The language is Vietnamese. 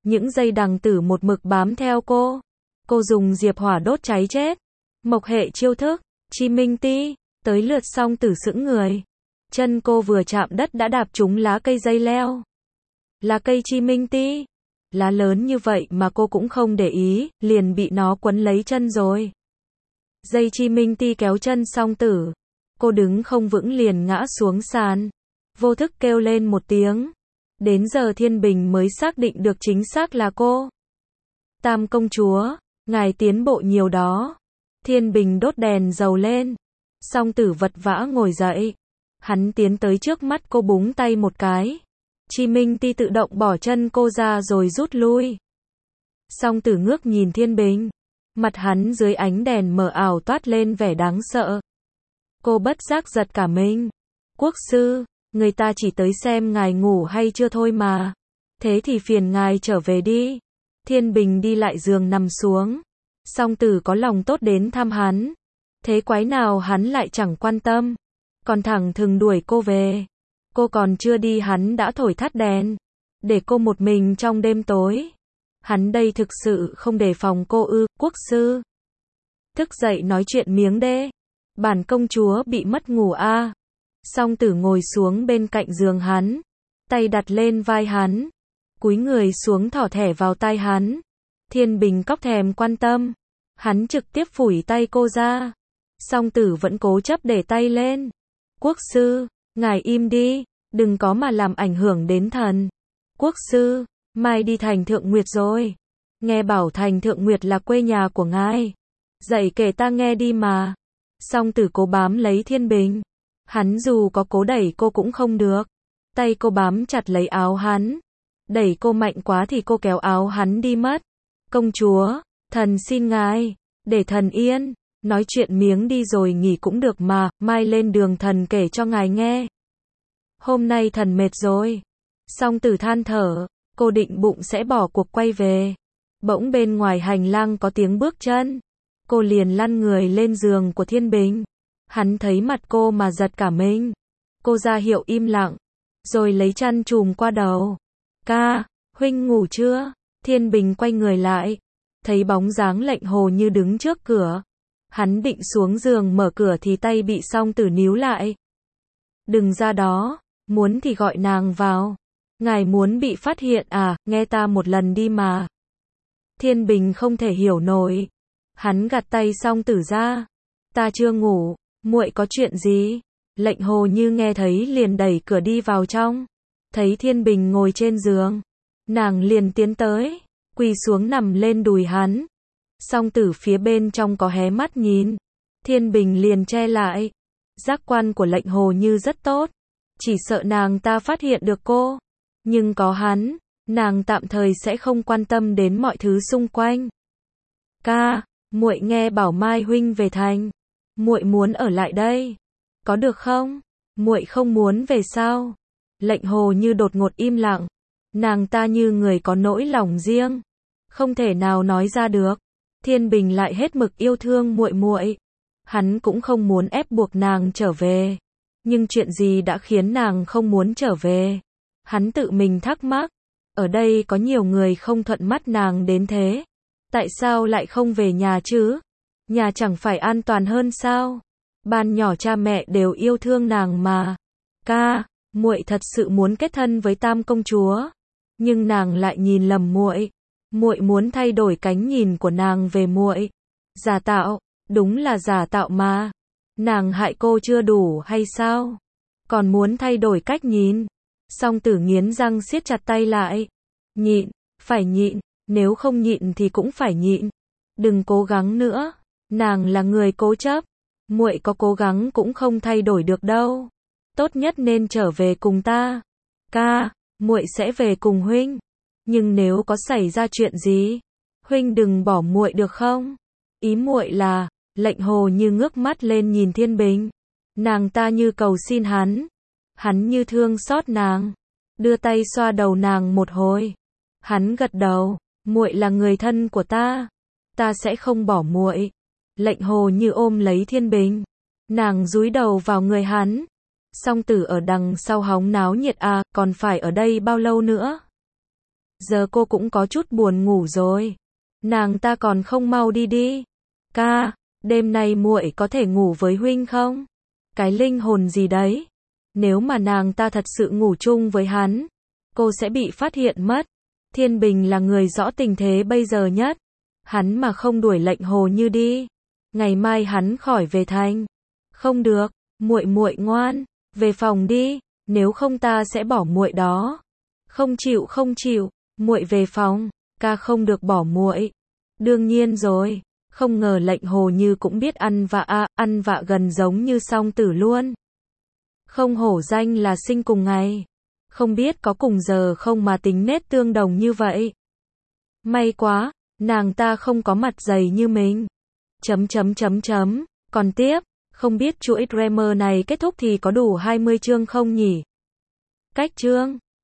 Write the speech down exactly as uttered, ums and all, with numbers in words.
Những dây đằng tử một mực bám theo cô. Cô dùng diệp hỏa đốt cháy chết. Mộc hệ chiêu thức, Chi Minh Ti, tới lượt Song Tử sững người. Chân cô vừa chạm đất đã đạp trúng lá cây dây leo. Lá cây Chi Minh Ti. Lá lớn như vậy mà cô cũng không để ý, liền bị nó quấn lấy chân rồi. Dây Chi Minh Ti kéo chân Song Tử. Cô đứng không vững liền ngã xuống sàn. Vô thức kêu lên một tiếng. Đến giờ Thiên Bình mới xác định được chính xác là cô. Tam công chúa, ngài tiến bộ nhiều đó. Thiên Bình đốt đèn dầu lên. Song Tử vật vã ngồi dậy. Hắn tiến tới trước mắt cô búng tay một cái. Chi Minh Ti tự động bỏ chân cô ra rồi rút lui. Song Tử ngước nhìn Thiên Bình. Mặt hắn dưới ánh đèn mờ ảo toát lên vẻ đáng sợ. Cô bất giác giật cả mình. Quốc sư, người ta chỉ tới xem ngài ngủ hay chưa thôi mà. Thế thì phiền ngài trở về đi. Thiên Bình đi lại giường nằm xuống. Song Tử có lòng tốt đến thăm hắn. Thế quái nào hắn lại chẳng quan tâm. Còn thẳng thừng đuổi cô về. Cô còn chưa đi hắn đã thổi tắt đèn. Để cô một mình trong đêm tối. Hắn đây thực sự không đề phòng cô ư, quốc sư. Thức dậy nói chuyện miếng đê. Bản công chúa bị mất ngủ a. À. Song Tử ngồi xuống bên cạnh giường hắn. Tay đặt lên vai hắn. Cúi người xuống thỏ thẻ vào tai hắn. Thiên Bình cóc thèm quan tâm. Hắn trực tiếp phủi tay cô ra. Song Tử vẫn cố chấp để tay lên. Quốc sư, ngài im đi, đừng có mà làm ảnh hưởng đến thần. Quốc sư, mai đi Thành Thượng Nguyệt rồi. Nghe bảo Thành Thượng Nguyệt là quê nhà của ngài. Dậy kể ta nghe đi mà. Song Tử cố bám lấy Thiên Bình. Hắn dù có cố đẩy cô cũng không được. Tay cô bám chặt lấy áo hắn. Đẩy cô mạnh quá thì cô kéo áo hắn đi mất. Công chúa, thần xin ngài, để thần yên. Nói chuyện miếng đi rồi nghỉ cũng được mà, mai lên đường thần kể cho ngài nghe. Hôm nay thần mệt rồi. Song Tử than thở, cô định bụng sẽ bỏ cuộc quay về. Bỗng bên ngoài hành lang có tiếng bước chân. Cô liền lăn người lên giường của Thiên Bình. Hắn thấy mặt cô mà giật cả mình. Cô ra hiệu im lặng, rồi lấy chăn trùm qua đầu. Ca, huynh ngủ chưa? Thiên Bình quay người lại, thấy bóng dáng Lệnh Hồ Như đứng trước cửa. Hắn định xuống giường mở cửa thì tay bị Song Tử níu lại. Đừng ra đó, muốn thì gọi nàng vào. Ngài muốn bị phát hiện à, nghe ta một lần đi mà. Thiên Bình không thể hiểu nổi. Hắn gạt tay Song Tử ra. Ta chưa ngủ, muội có chuyện gì? Lệnh Hồ Như nghe thấy liền đẩy cửa đi vào trong. Thấy Thiên Bình ngồi trên giường. Nàng liền tiến tới, quỳ xuống nằm lên đùi hắn. Song Tử phía bên trong có hé mắt nhìn. Thiên Bình liền che lại. Giác quan của Lệnh Hồ Như rất tốt. Chỉ sợ nàng ta phát hiện được cô. Nhưng có hắn, nàng tạm thời sẽ không quan tâm đến mọi thứ xung quanh. Ca, muội nghe bảo Mai huynh về thành. Muội muốn ở lại đây. Có được không? Muội không muốn về sao? Lệnh Hồ Như đột ngột im lặng. Nàng ta như người có nỗi lòng riêng, không thể nào nói ra được. Thiên Bình lại hết mực yêu thương muội muội. Hắn cũng không muốn ép buộc nàng trở về. Nhưng chuyện gì đã khiến nàng không muốn trở về? Hắn tự mình thắc mắc. Ở đây có nhiều người không thuận mắt nàng đến thế. Tại sao lại không về nhà chứ? Nhà chẳng phải an toàn hơn sao? Ban nhỏ cha mẹ đều yêu thương nàng mà. Ca, muội thật sự muốn kết thân với Tam công chúa. Nhưng nàng lại nhìn lầm muội. Muội muốn thay đổi cánh nhìn của nàng về muội. Giả tạo, đúng là giả tạo mà. Nàng hại cô chưa đủ hay sao? Còn muốn thay đổi cách nhìn. Song Tử nghiến răng siết chặt tay lại. Nhịn, phải nhịn, nếu không nhịn thì cũng phải nhịn. Đừng cố gắng nữa, nàng là người cố chấp. Muội có cố gắng cũng không thay đổi được đâu. Tốt nhất nên trở về cùng ta. Ca, muội sẽ về cùng huynh. Nhưng nếu có xảy ra chuyện gì, huynh đừng bỏ muội được không? Ý muội là, Lệnh Hồ Như ngước mắt lên nhìn Thiên Bình. Nàng ta như cầu xin hắn. Hắn như thương xót nàng, đưa tay xoa đầu nàng một hồi. Hắn gật đầu, muội là người thân của ta, ta sẽ không bỏ muội. Lệnh Hồ Như ôm lấy Thiên Bình, nàng dúi đầu vào người hắn. Song Tử ở đằng sau hóng náo nhiệt à, còn phải ở đây bao lâu nữa? giờ cô cũng có chút buồn ngủ rồi. Nàng ta còn không mau đi đi. Ca, đêm nay muội có thể ngủ với huynh không? Cái linh hồn gì đấy? Nếu mà nàng ta thật sự ngủ chung với hắn, cô sẽ bị phát hiện mất. Thiên Bình là người rõ tình thế bây giờ nhất. Hắn mà không đuổi lệnh Hồ Như đi, ngày mai hắn khỏi về thành. Không được, muội muội ngoan, về phòng đi, nếu không ta sẽ bỏ muội đó. Không chịu không chịu, muội về phòng, ca không được bỏ muội. Đương nhiên rồi, không ngờ lệnh Hồ Như cũng biết ăn vạ a, à, ăn vạ gần giống như song tử luôn. Không hổ danh là sinh cùng ngày, không biết có cùng giờ không mà tính nết tương đồng như vậy. May quá, nàng ta không có mặt dày như mình. Chấm chấm chấm chấm, còn tiếp, không biết chuỗi drama này kết thúc thì có đủ hai mươi chương không nhỉ? Cách chương